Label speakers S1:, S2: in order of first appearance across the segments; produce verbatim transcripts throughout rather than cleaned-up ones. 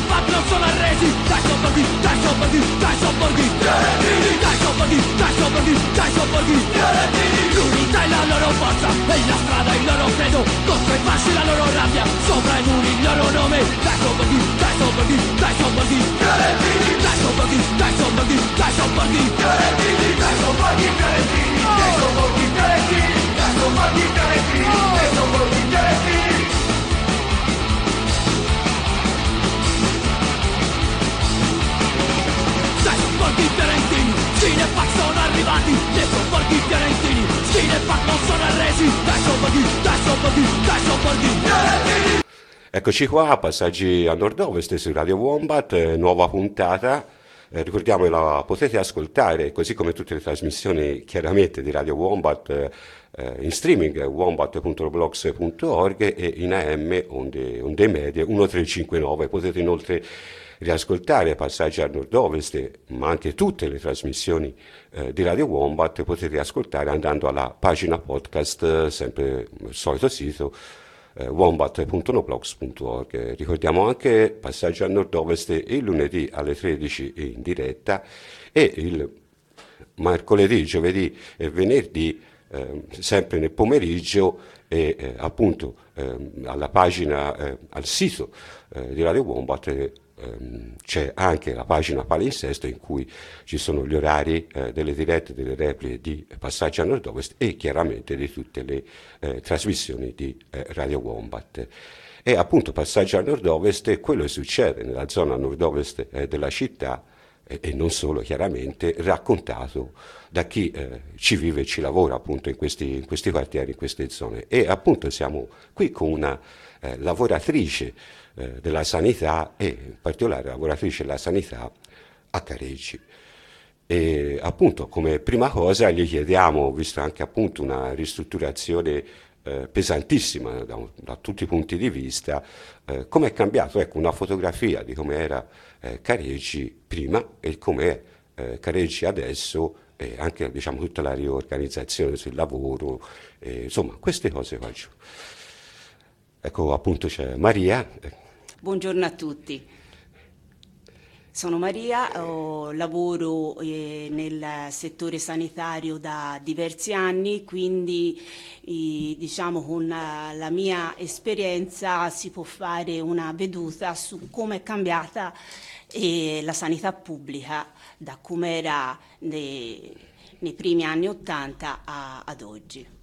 S1: Cinepac non sono arresi, dai sobborghi, dai sobborghi, dai sobborghi, dai sobborghi, dai sobborghi, dai sobborghi, l'unità è la loro forza, e la strada il loro credo, contro i fasci la loro rabbia, sopra i muri il loro nome, dai sobborghi, dai sobborghi, dai sobborghi, dai sobborghi, dai sobborghi, dai sobborghi, dai sobborghi fiorentini, dai sobborghi fiorentini, dai sobborghi fiorentini, dai sobborghi fiorentini. Dai sobborghi fiorentini, Cinepac sono arrivati, dai sobborghi fiorentini, Cinepac non sono arresi, dai sobborghi, dai sobborghi, dai sobborghi fiorentini.
S2: Eccoci qua, passaggi a nord-ovest su Radio Wombat, eh, nuova puntata. Eh, ricordiamo che la potete ascoltare, così come tutte le trasmissioni chiaramente di Radio Wombat, eh, in streaming wombat punto roblox punto org e in A M onde, onde medie uno tre cinque nove. Potete inoltre riascoltare Passaggi a nord-ovest, ma anche tutte le trasmissioni eh, di Radio Wombat potete ascoltare andando alla pagina podcast, eh, sempre il solito sito, eh, wombat punto noblogs punto org. Ricordiamo anche Passaggio a nord-ovest il lunedì alle tredici in diretta e il mercoledì, giovedì e venerdì eh, sempre nel pomeriggio e eh, appunto eh, alla pagina, eh, al sito eh, di Radio Wombat eh, c'è anche la pagina palinsesto in cui ci sono gli orari eh, delle dirette, delle repliche di Passaggi a nord-ovest e chiaramente di tutte le eh, trasmissioni di eh, Radio Wombat. E appunto Passaggi a nord-ovest è quello che succede nella zona nord-ovest eh, della città eh, e non solo, chiaramente raccontato da chi eh, ci vive e ci lavora appunto in questi, in questi quartieri, in queste zone. E appunto siamo qui con una eh, lavoratrice eh, della sanità e in particolare lavoratrice della sanità a Careggi. E appunto come prima cosa gli chiediamo, visto anche appunto una ristrutturazione eh, pesantissima da, da tutti i punti di vista, eh, come è cambiato, ecco, una fotografia di come era eh, Careggi prima e come è eh, Careggi adesso, e anche diciamo tutta la riorganizzazione sul lavoro, e, insomma queste cose faccio. Ecco appunto c'è Maria.
S3: Buongiorno a tutti. Sono Maria, ho, lavoro eh, nel settore sanitario da diversi anni, quindi eh, diciamo con la, la mia esperienza si può fare una veduta su come è cambiata eh, la sanità pubblica da come era nei, nei primi anni Ottanta a, ad oggi.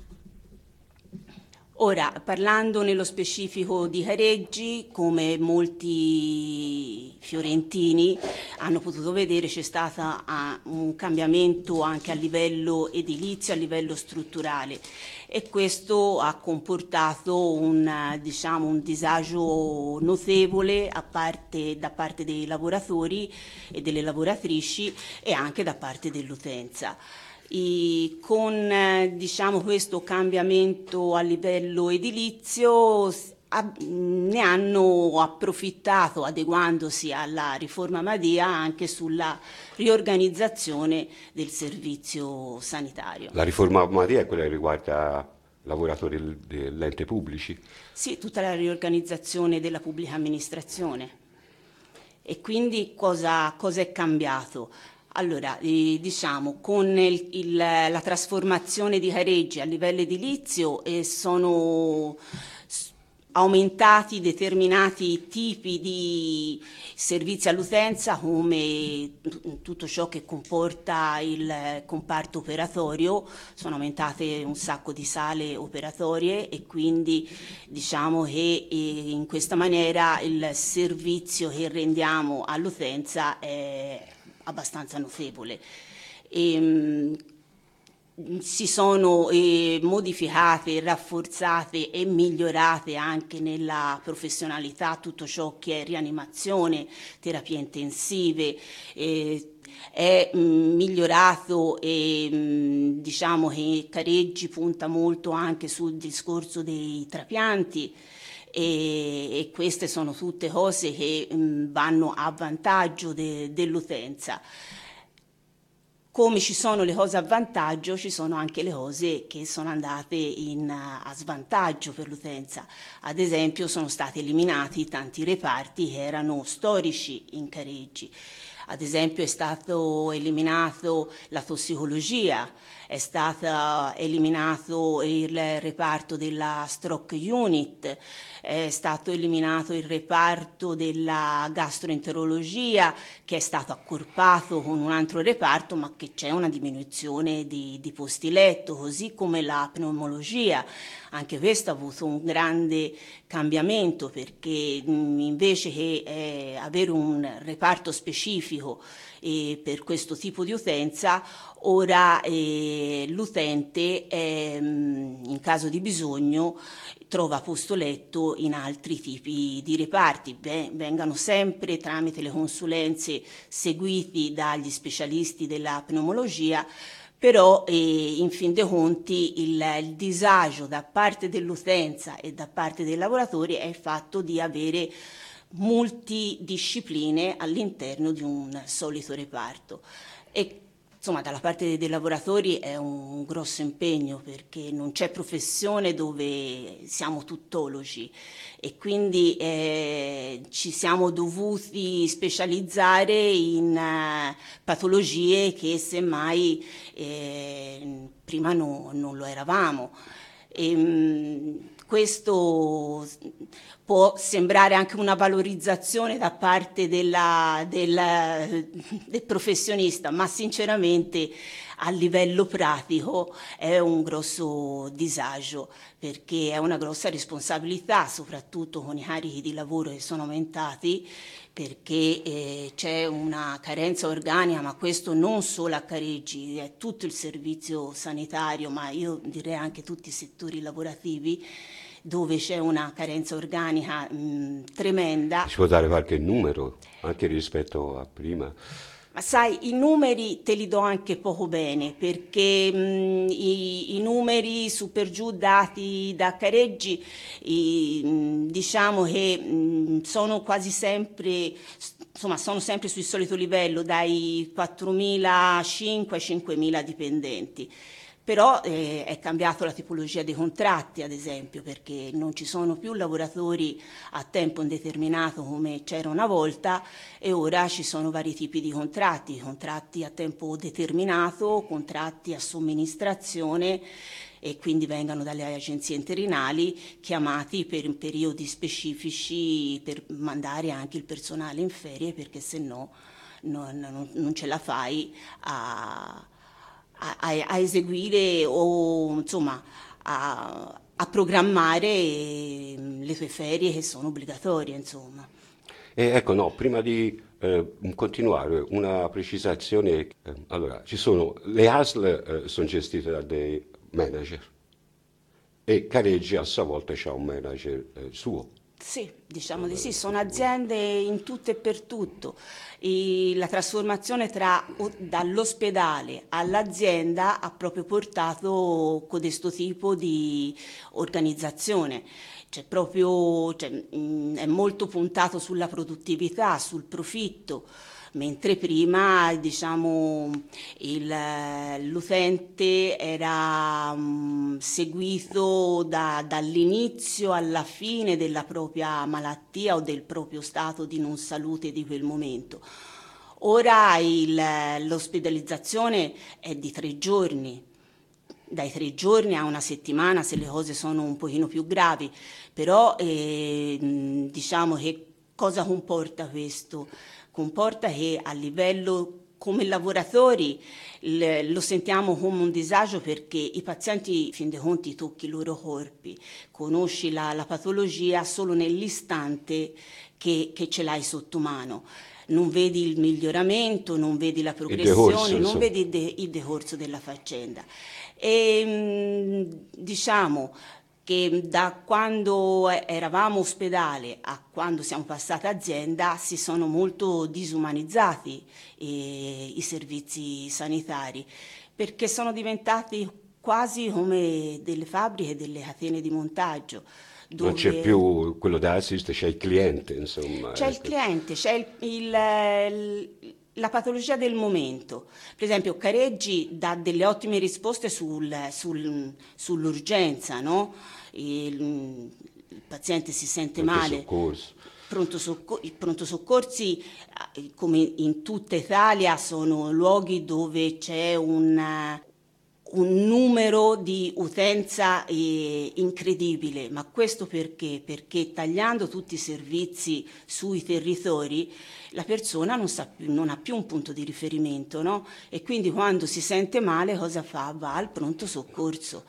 S3: Ora, parlando nello specifico di Careggi, come molti fiorentini hanno potuto vedere, c'è stato uh, un cambiamento anche a livello edilizio, a livello strutturale, e questo ha comportato un, uh, diciamo, un disagio notevole a parte, da parte dei lavoratori e delle lavoratrici e anche da parte dell'utenza. I, con eh, diciamo questo cambiamento a livello edilizio a, ne hanno approfittato, adeguandosi alla riforma Madia, anche sulla riorganizzazione del servizio sanitario.
S2: La riforma Madia è quella che riguarda lavoratori dell'ente pubblici?
S3: Sì, tutta la riorganizzazione della pubblica amministrazione. E quindi cosa, cosa è cambiato? Allora, eh, diciamo, con il, il, la trasformazione di Careggi a livello edilizio eh, sono aumentati determinati tipi di servizi all'utenza, come tutto ciò che comporta il comparto operatorio. Sono aumentate un sacco di sale operatorie e quindi diciamo che eh, in questa maniera il servizio che rendiamo all'utenza è abbastanza notevole. E, si sono eh, modificate, rafforzate e migliorate anche nella professionalità tutto ciò che è rianimazione, terapie intensive, eh, è mh, migliorato e mh, diciamo che Careggi punta molto anche sul discorso dei trapianti. E, e queste sono tutte cose che mh, vanno a vantaggio de, dell'utenza. come ci sono le cose a vantaggio, ci sono anche le cose che sono andate in, a svantaggio per l'utenza. Ad esempio sono stati eliminati tanti reparti che erano storici in Careggi. Ad esempio è stato eliminato la tossicologia, è stato eliminato il reparto della stroke unit, è stato eliminato il reparto della gastroenterologia, che è stato accorpato con un altro reparto, ma che c'è una diminuzione di, di posti letto, così come la pneumologia. Anche questo ha avuto un grande cambiamento, perché mh, invece che eh, avere un reparto specifico eh, per questo tipo di utenza, ora eh, l'utente eh, in caso di bisogno trova posto letto in altri tipi di reparti. Beh, vengano sempre tramite le consulenze seguiti dagli specialisti della pneumologia, però eh, in fin dei conti il, il disagio da parte dell'utenza e da parte dei lavoratori è il fatto di avere multidiscipline all'interno di un solito reparto. E insomma, dalla parte dei lavoratori è un grosso impegno, perché non c'è professione dove siamo tuttologi e quindi eh, ci siamo dovuti specializzare in uh, patologie che semmai eh, prima no, non lo eravamo. E, mh, questo può sembrare anche una valorizzazione da parte della, della, del professionista, ma sinceramente a livello pratico è un grosso disagio, perché è una grossa responsabilità, soprattutto con i carichi di lavoro che sono aumentati, perché eh, c'è una carenza organica, ma questo non solo a Careggi, è tutto il servizio sanitario, ma io direi anche tutti i settori lavorativi, dove c'è una carenza organica mh, tremenda.
S2: Ci può dare qualche numero anche rispetto a prima?
S3: Ma sai, i numeri te li do anche poco bene, perché mh, i, i numeri su per giù dati da Careggi i, mh, diciamo che mh, sono quasi sempre, insomma, sono sempre sul solito livello, dai quattromilacinquecento ai cinquemila dipendenti. Però eh, è cambiato la tipologia dei contratti, ad esempio, perché non ci sono più lavoratori a tempo indeterminato come c'era una volta, e ora ci sono vari tipi di contratti, contratti a tempo determinato, contratti a somministrazione, e quindi vengono dalle agenzie interinali chiamati per periodi specifici per mandare anche il personale in ferie, perché se no non, non, non ce la fai a... A, a eseguire o insomma a, a programmare le tue ferie, che sono obbligatorie, insomma.
S2: E ecco, no, prima di eh, continuare, una precisazione. Eh, allora, ci sono, le A S L eh, sono gestite da dei manager e Careggi a sua volta ha un manager eh, suo.
S3: Sì, diciamo di sì, sono aziende in tutto e per tutto. E la trasformazione tra, dall'ospedale all'azienda ha proprio portato codesto tipo di organizzazione. C'è proprio, cioè, mh, è molto puntato sulla produttività, sul profitto, mentre prima, diciamo, il, l'utente era um, seguito da, dall'inizio alla fine della propria malattia o del proprio stato di non salute di quel momento. Ora il, l'ospedalizzazione è di tre giorni, dai tre giorni a una settimana se le cose sono un pochino più gravi, però eh, diciamo che cosa comporta questo? Comporta che a livello come lavoratori l- lo sentiamo come un disagio, perché i pazienti, in fin dei conti, tocchi i loro corpi, conosci la, la patologia solo nell'istante che, che ce l'hai sotto mano. Non vedi il miglioramento, non vedi la progressione,
S2: decorso,
S3: non vedi il, de- il decorso della faccenda. E mh, diciamo che da quando eravamo ospedale a quando siamo passati azienda si sono molto disumanizzati eh, i servizi sanitari, perché sono diventati quasi come delle fabbriche, delle catene di montaggio.
S2: Non c'è più quello da assist, c'è il cliente, insomma.
S3: C'è il cliente, c'è il, il, la patologia del momento. Per esempio Careggi dà delle ottime risposte sul, sul, sull'urgenza, no? Il, il paziente si sente
S2: Pronto
S3: male.
S2: soccorso.
S3: Pronto socco- I pronto soccorsi, eh, come in tutta Italia, sono luoghi dove c'è un, un numero di utenza eh, incredibile, ma questo perché? Perché tagliando tutti i servizi sui territori la persona non, sa più, non ha più un punto di riferimento, no? E quindi quando si sente male cosa fa? Va al pronto soccorso.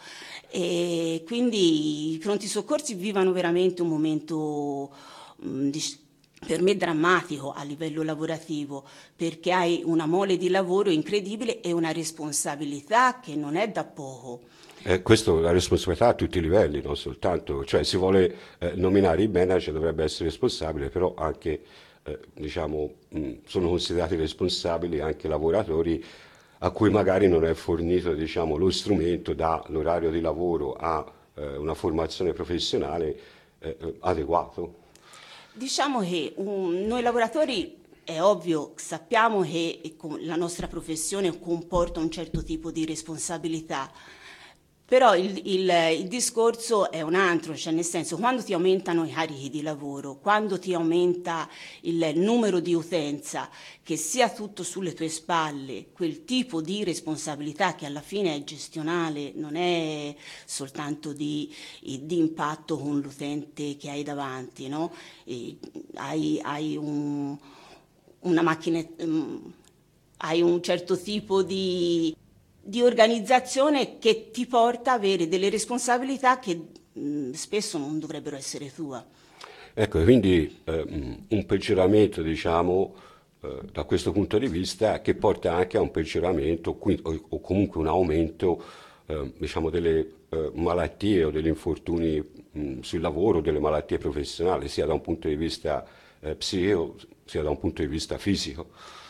S3: E quindi i pronti soccorsi vivono veramente un momento mh, di, per me drammatico a livello lavorativo, perché hai una mole di lavoro incredibile e una responsabilità che non è da poco.
S2: Eh, questo la responsabilità a tutti i livelli, non soltanto, cioè si vuole eh, nominare il manager, dovrebbe essere responsabile, però anche eh, diciamo, mh, sono considerati responsabili anche i lavoratori a cui magari non è fornito diciamo, lo strumento dall'orario di lavoro a eh, una formazione professionale eh, adeguato.
S3: Diciamo che um, noi lavoratori è ovvio, sappiamo che la nostra professione comporta un certo tipo di responsabilità, però il, il, il discorso è un altro, cioè nel senso quando ti aumentano i carichi di lavoro, quando ti aumenta il numero di utenza, che sia tutto sulle tue spalle, quel tipo di responsabilità che alla fine è gestionale, non è soltanto di, di impatto con l'utente che hai davanti, no? E hai, hai un, una macchina, um, hai un certo tipo di di organizzazione che ti porta a avere delle responsabilità che mh, spesso non dovrebbero essere tue.
S2: Ecco, quindi eh, un peggioramento, diciamo, eh, da questo punto di vista che porta anche a un peggioramento qui, o, o comunque un aumento, eh, diciamo, delle eh, malattie o degli infortuni mh, sul lavoro, delle malattie professionali, sia da un punto di vista eh, psichico, sia da un punto di vista fisico.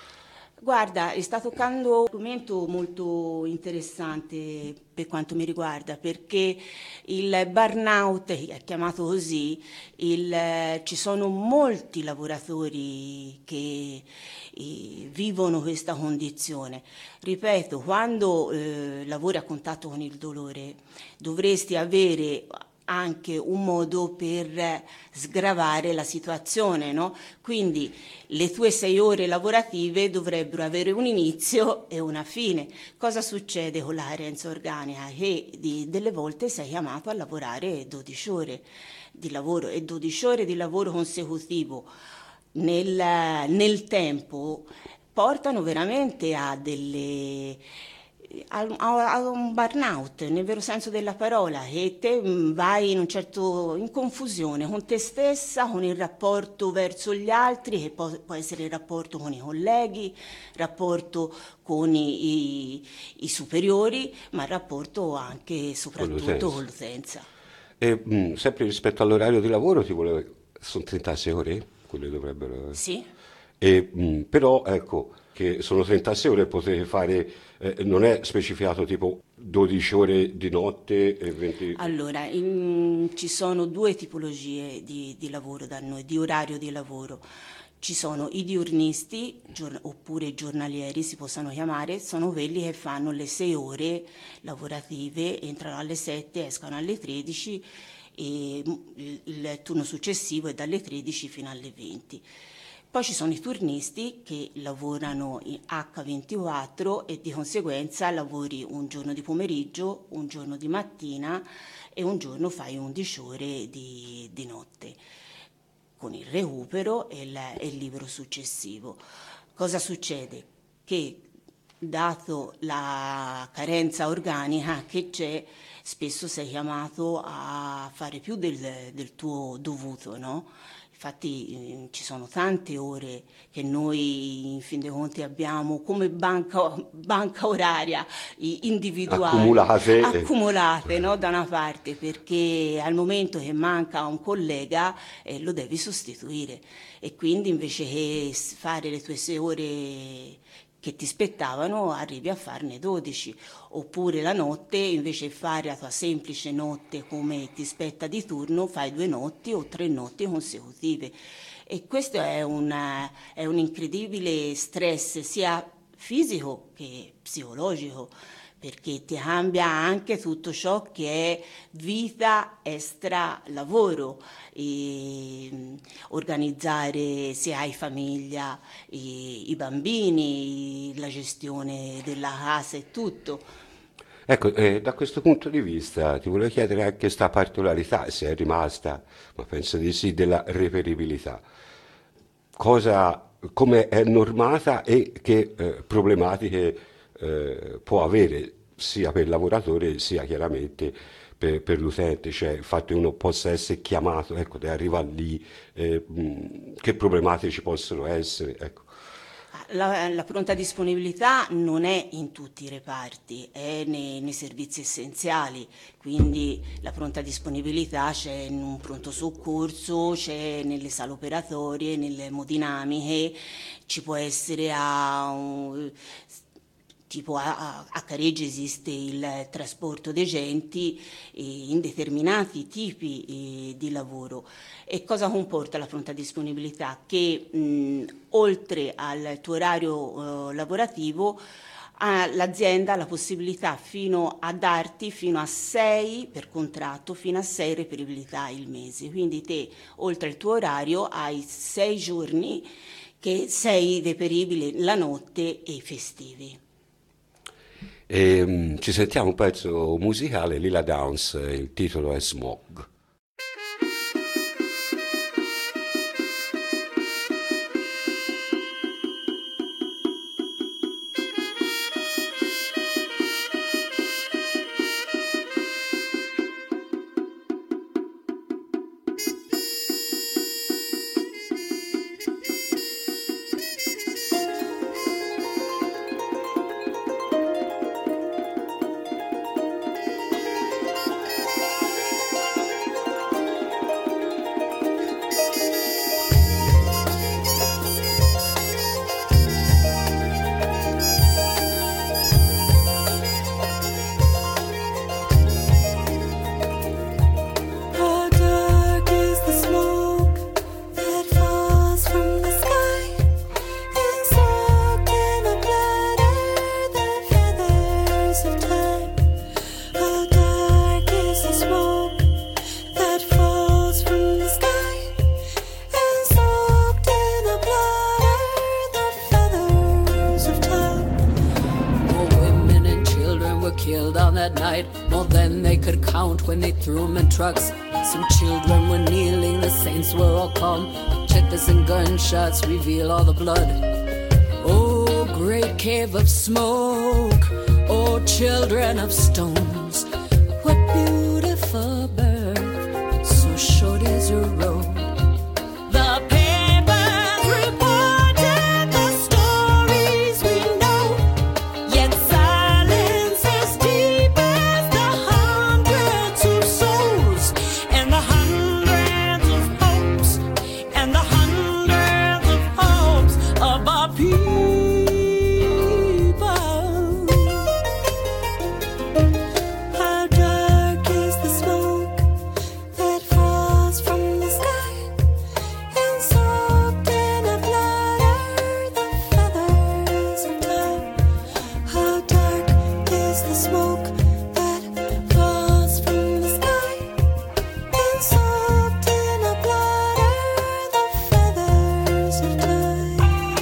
S3: Guarda, sta toccando un argomento molto interessante per quanto mi riguarda, perché il burnout è chiamato così, il, ci sono molti lavoratori che eh, vivono questa condizione. Ripeto, quando eh, lavori a contatto con il dolore dovresti avere anche un modo per sgravare la situazione, no? Quindi le tue sei ore lavorative dovrebbero avere un inizio e una fine. Cosa succede con la carenza organica? Che di, delle volte sei chiamato a lavorare dodici ore di lavoro e dodici ore di lavoro consecutivo nel, nel tempo portano veramente a delle a, a, a un burnout nel vero senso della parola, e te vai in un certo in confusione con te stessa, con il rapporto verso gli altri, che può, può essere il rapporto con i colleghi, rapporto con i, i, i superiori, ma il rapporto anche e soprattutto con l'utenza.
S2: E mh, sempre rispetto all'orario di lavoro ti volevo, sono trentasei ore quelle dovrebbero.
S3: Sì.
S2: E, mh, però ecco che sono trentasei ore, potete fare, eh, non è specificato tipo dodici ore di notte e venti.
S3: Allora, in, ci sono due tipologie di, di lavoro da noi, di orario di lavoro. Ci sono i diurnisti, gior- oppure giornalieri si possono chiamare, sono quelli che fanno le sei ore lavorative, entrano alle sette, escono alle tredici e il, il turno successivo è dalle tredici fino alle venti. Poi ci sono i turnisti che lavorano in acca ventiquattro e di conseguenza lavori un giorno di pomeriggio, un giorno di mattina e un giorno fai undici ore di, di notte, con il recupero e il, e il libero successivo. Cosa succede? Che dato la carenza organica che c'è, spesso sei chiamato a fare più del, del tuo dovuto, no? Infatti eh, ci sono tante ore che noi in fin dei conti abbiamo come banca, banca oraria individuale,
S2: accumulate,
S3: accumulate no, da una parte, perché al momento che manca un collega eh, lo devi sostituire e quindi invece che fare le tue sei ore che ti spettavano arrivi a farne dodici, oppure la notte invece di fare la tua semplice notte come ti spetta di turno fai due notti o tre notti consecutive e questo è, una, è un incredibile stress sia fisico che psicologico, perché ti cambia anche tutto ciò che è vita extra lavoro, e organizzare, se hai famiglia, i, i bambini, la gestione della casa e tutto.
S2: Ecco, eh, da questo punto di vista ti volevo chiedere anche questa particolarità, se è rimasta, ma penso di sì, della reperibilità. Cosa, come è normata e che eh, problematiche eh, può avere sia per il lavoratore sia chiaramente per, per l'utente, cioè il fatto che uno possa essere chiamato, ecco, di arrivare lì, eh, mh, che problematiche ci possono essere, ecco.
S3: La, la pronta disponibilità non è in tutti i reparti, è nei, nei servizi essenziali, quindi la pronta disponibilità c'è in un pronto soccorso, c'è nelle sale operatorie, nelle emodinamiche, ci può essere a un, tipo a, a Careggi esiste il trasporto dei genti eh, in determinati tipi eh, di lavoro. E cosa comporta la pronta disponibilità? Che mh, oltre al tuo orario eh, lavorativo ha, l'azienda ha la possibilità fino a darti fino a sei per contratto, fino a sei reperibilità il mese. Quindi te oltre al tuo orario hai sei giorni che sei reperibile la notte e i festivi.
S2: E, um, ci sentiamo un pezzo musicale, Lila Downs, il titolo è Smog.
S4: Trucks. Some children were kneeling, the saints were all calm. Checkers and gunshots reveal all the blood. Oh, great cave of smoke. Oh, children of stones. What beautiful birth. So short is your road. The papers reported the stories we know. Yet silence as deep as the hundreds of souls. And the hundreds of hopes, and the hundreds of hopes of our people. How dark is the smoke that falls from the sky, and soaked in a blood are the feathers of time. How dark is the smoke that falls from the sky, and soaked in a blood are the feathers of time.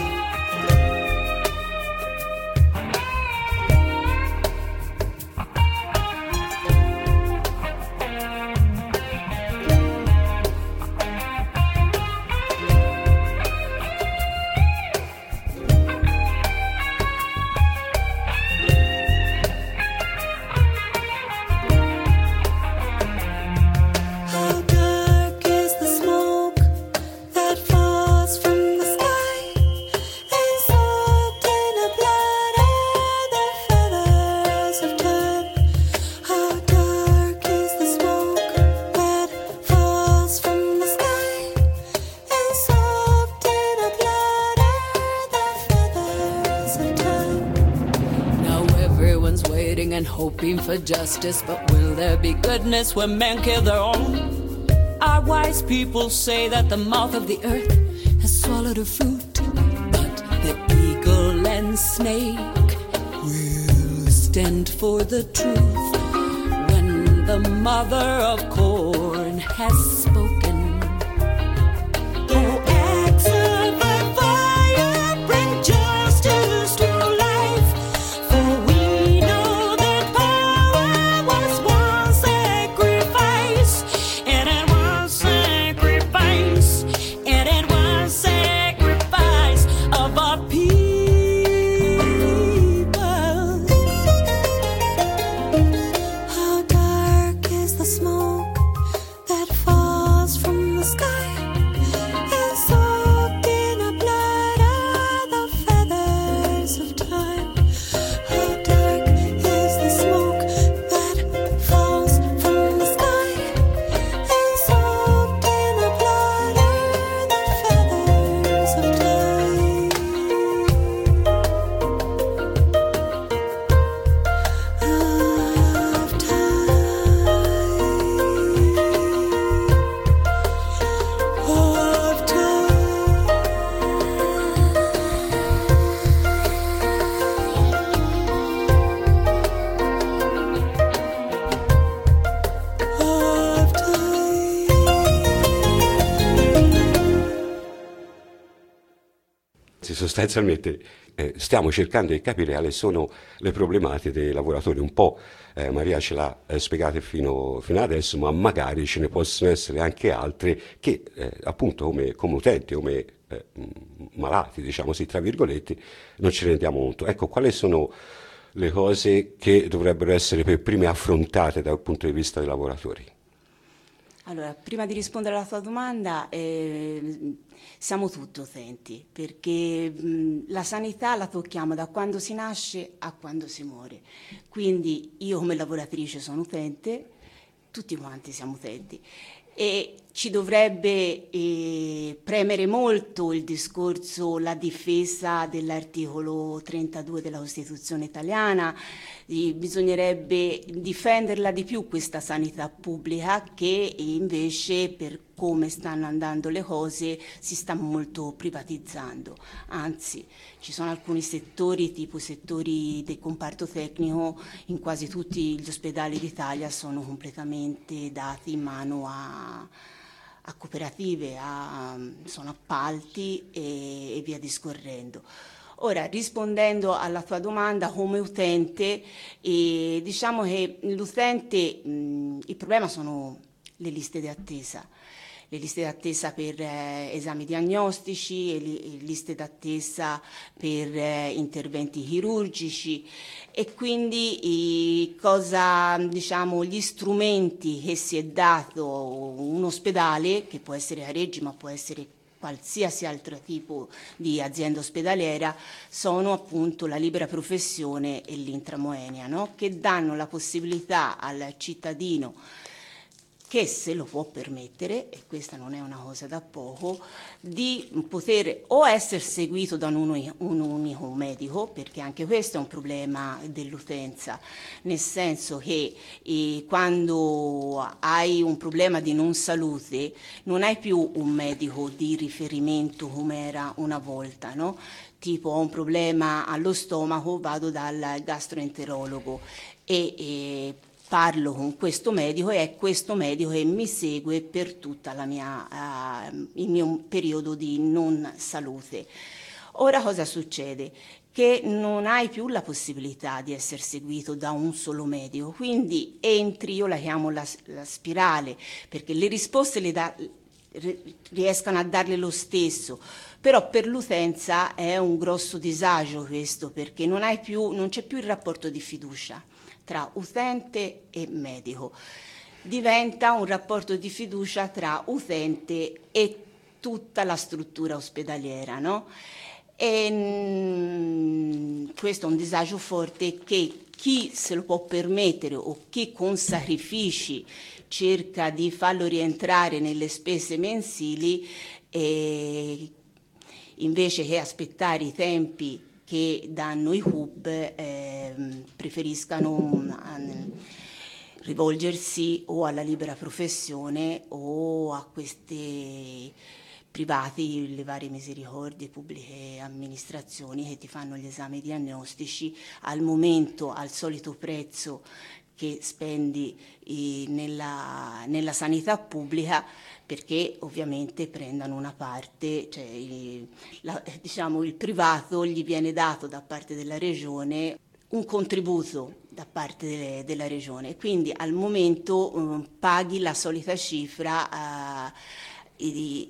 S4: How dark is the smoke that falls from the sky, and soaked in a blood are the feathers of time. How dark is the smoke that falls from the sky, and soaked in a blood are the feathers of time. Now everyone's waiting and hoping for justice, but will there be goodness when men kill their own? Our wise people say that the mouth of the earth swallowed a fruit, but the eagle and snake will stand for the truth when the mother of corn has spoken. Oh, axe of the fire, bring justice to life, for we know that power was one sacrifice, and it was sacrifice, and it was sacrifice of our people. How dark is the smoke that falls from the sky, and soaked in the blood are the feathers of time. How dark is the smoke that falls from the sky, and soaked in the blood are the feathers of time. Of time. Of time. Of time.
S2: Sì, sostanzialmente eh, stiamo cercando di capire quali sono le problematiche dei lavoratori. Un po' eh, Maria ce l'ha eh, spiegate fino, fino adesso, ma magari ce ne possono essere anche altre che eh, appunto come, come utenti, come eh, m- malati, diciamo così, tra virgolette, non ci rendiamo conto. Ecco, quali sono le cose che dovrebbero essere per prime affrontate dal punto di vista dei lavoratori?
S3: Allora, prima di rispondere alla tua domanda, eh, siamo tutti utenti, perché mh, la sanità la tocchiamo da quando si nasce a quando si muore. Quindi io come lavoratrice sono utente, tutti quanti siamo utenti. E ci dovrebbe eh, premere molto il discorso, la difesa dell'articolo trentadue della Costituzione italiana. Eh, bisognerebbe difenderla di più questa sanità pubblica, che invece, per come stanno andando le cose, si sta molto privatizzando. Anzi, ci sono alcuni settori, tipo i settori del comparto tecnico, in quasi tutti gli ospedali d'Italia sono completamente dati in mano a, a cooperative, a, sono appalti e, e via discorrendo. Ora, rispondendo alla tua domanda come utente, eh, diciamo che l'utente, mh, il problema sono le liste di attesa. Le liste d'attesa per eh, esami diagnostici, e li, liste d'attesa per eh, interventi chirurgici, e quindi eh, cosa, diciamo, gli strumenti che si è dato un ospedale, che può essere Careggi ma può essere qualsiasi altro tipo di azienda ospedaliera, sono appunto la libera professione e l'intramoenia, no? Che danno la possibilità al cittadino, che se lo può permettere, e questa non è una cosa da poco, di poter o essere seguito da un, uni- un unico medico, perché anche questo è un problema dell'utenza, nel senso che eh, quando hai un problema di non salute non hai più un medico di riferimento come era una volta, no? Tipo, ho un problema allo stomaco, vado dal gastroenterologo e, e parlo con questo medico, e è questo medico che mi segue per tutta la mia, uh, il mio periodo di non salute. Ora cosa succede? Che non hai più la possibilità di essere seguito da un solo medico, quindi entri, io la chiamo la, la spirale, perché le risposte le dà, riescano a darle lo stesso, però per l'utenza è un grosso disagio questo, perché non hai più, non c'è più il rapporto di fiducia tra utente e medico, diventa un rapporto di fiducia tra utente e tutta la struttura ospedaliera, no? E mh, questo è un disagio forte che chi se lo può permettere o chi con sacrifici cerca di farlo rientrare nelle spese mensili, e invece che aspettare i tempi che danno i H U B, eh, preferiscano um, rivolgersi o alla libera professione o a queste privati, le varie misericordie, pubbliche amministrazioni che ti fanno gli esami diagnostici al momento, al solito prezzo che spendi eh, nella, nella sanità pubblica, perché ovviamente prendano una parte, cioè il, la, diciamo, il privato gli viene dato da parte della regione un contributo da parte delle, della regione, quindi al momento um, paghi la solita cifra uh, di,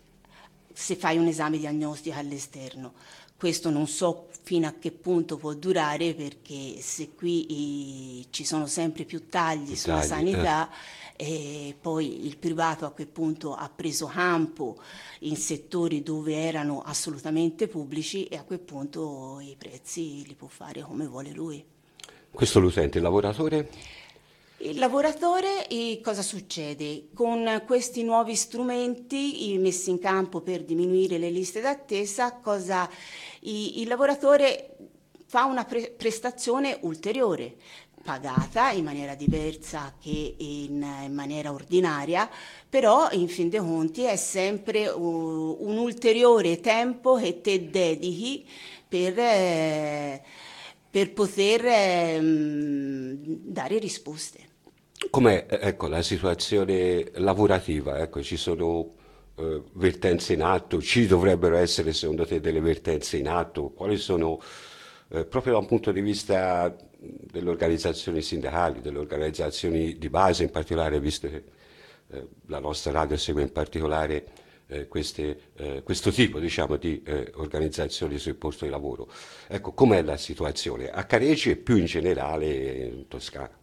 S3: se fai un esame diagnostico all'esterno. Questo non so fino a che punto può durare, perché se qui eh, ci sono sempre più tagli sulla
S2: tagli,
S3: sanità, eh. e poi il privato a quel punto ha preso campo in settori dove erano assolutamente pubblici, e a quel punto i prezzi li può fare come vuole lui.
S2: Questo l'utente, il lavoratore?
S3: Il lavoratore, eh, cosa succede? Con questi nuovi strumenti eh, messi in campo per diminuire le liste d'attesa, cosa, il, il lavoratore fa una pre- prestazione ulteriore, pagata in maniera diversa che in, in maniera ordinaria, però in fin dei conti è sempre uh, un ulteriore tempo che te dedichi per... Eh, per poter eh, dare risposte.
S2: Com'è, ecco, la situazione lavorativa? Ecco, ci sono eh, vertenze in atto, ci dovrebbero essere secondo te delle vertenze in atto? Quali sono, eh, proprio da un punto di vista delle organizzazioni sindacali, delle organizzazioni di base in particolare, visto che eh, la nostra radio segue in particolare eh, queste, eh, questo tipo, diciamo, di eh, organizzazioni sul posto di lavoro. Ecco, com'è la situazione a Careggi e più in generale in Toscana?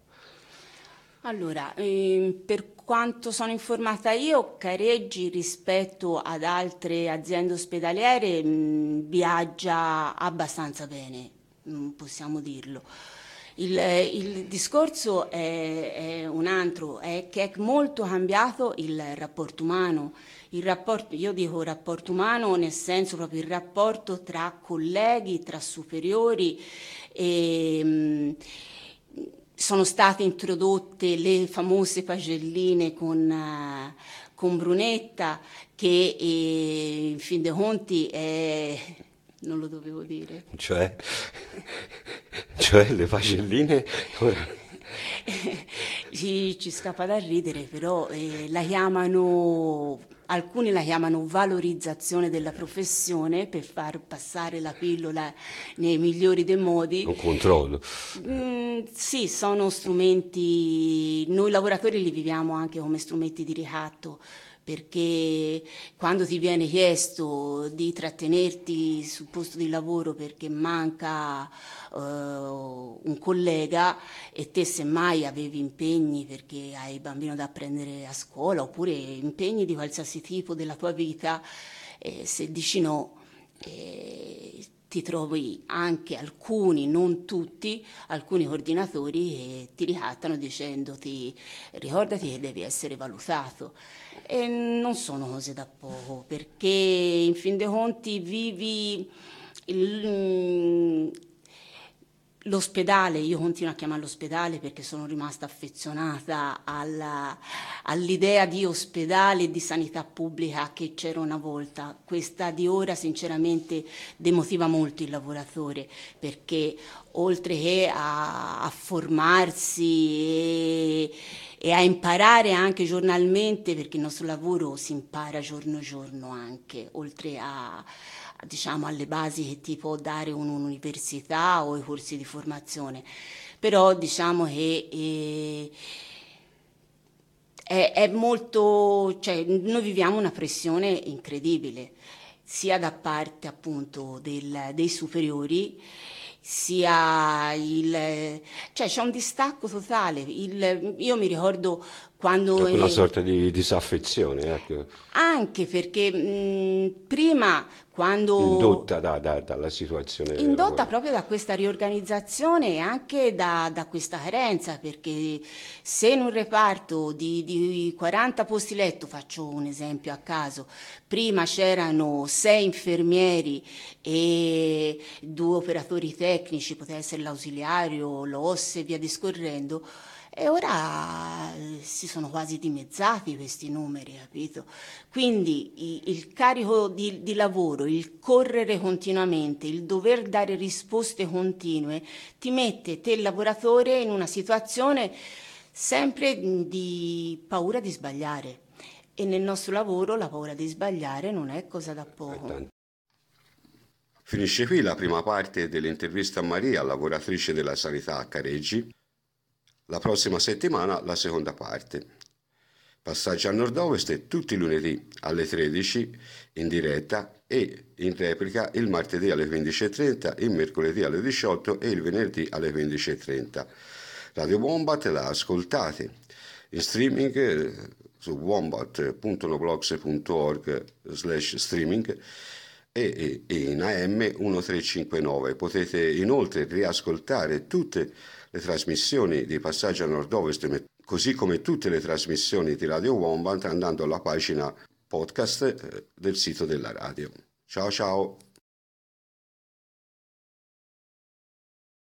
S3: Allora, eh, per quanto sono informata io, Careggi rispetto ad altre aziende ospedaliere mh, viaggia abbastanza bene, mh, possiamo dirlo. Il, il discorso è, è un altro, è che è molto cambiato il rapporto umano. Il rapporto, io dico rapporto umano nel senso proprio il rapporto tra colleghi, tra superiori. E, mh, sono state introdotte le famose pagelline con, uh, con Brunetta, che eh, in fin dei conti è... non lo dovevo dire.
S2: Cioè, cioè le pagelline?
S3: ci, ci scappa da ridere, però eh, la chiamano, alcuni la chiamano valorizzazione della professione per far passare la pillola nei migliori dei modi.
S2: Un controllo.
S3: Mm, sì, sono strumenti, noi lavoratori li viviamo anche come strumenti di ricatto, perché quando ti viene chiesto di trattenerti sul posto di lavoro perché manca uh, un collega e te semmai avevi impegni perché hai il bambino da prendere a scuola oppure impegni di qualsiasi tipo della tua vita, eh, se dici no, eh, ti trovi anche alcuni, non tutti, alcuni coordinatori che ti ricattano dicendoti ricordati che devi essere valutato. E non sono cose da poco, perché in fin dei conti vivi il, l'ospedale, io continuo a chiamarlo ospedale perché sono rimasta affezionata alla, all'idea di ospedale e di sanità pubblica che c'era una volta. Questa di ora sinceramente demotiva molto il lavoratore, perché oltre che a, a formarsi e e a imparare anche giornalmente, perché il nostro lavoro si impara giorno giorno anche, oltre a, a diciamo alle basi che ti può dare un'università o i corsi di formazione. Però diciamo che eh, è, è molto, cioè noi viviamo una pressione incredibile, sia da parte appunto del, dei superiori, sia il, cioè c'è un distacco totale. Il, io mi ricordo quando
S2: C'è una
S3: eh,
S2: sorta di disaffezione, ecco.
S3: Anche perché mh, prima quando
S2: Indotta da, da, dalla situazione
S3: indotta proprio da questa riorganizzazione e anche da, da questa carenza, perché se in un reparto di, di quaranta posti letto, faccio un esempio a caso, prima c'erano sei infermieri e due operatori tecnici, poteva essere l'ausiliario, l'O S S e via discorrendo, e ora si sono quasi dimezzati questi numeri, capito? Quindi il carico di, di lavoro, il correre continuamente, il dover dare risposte continue ti mette te lavoratore in una situazione sempre di paura di sbagliare, e nel nostro lavoro la paura di sbagliare non è cosa da poco.
S2: Finisce qui la prima parte dell'intervista a Maria, lavoratrice della sanità a Careggi. La prossima settimana la seconda parte. Passaggio a Nord-Ovest è tutti i lunedì alle tredici in diretta e in replica il martedì alle quindici e trenta, il mercoledì alle diciotto e il venerdì alle quindici e trenta. Radio Wombat la ascoltate in streaming su wombat punto noblogs punto org slash streaming e in A M milletrecentocinquantanove. Potete inoltre riascoltare tutte le trasmissioni di Passaggio a Nord-Ovest, così come tutte le trasmissioni di Radio Wombat, andando alla pagina podcast del sito della radio. Ciao ciao!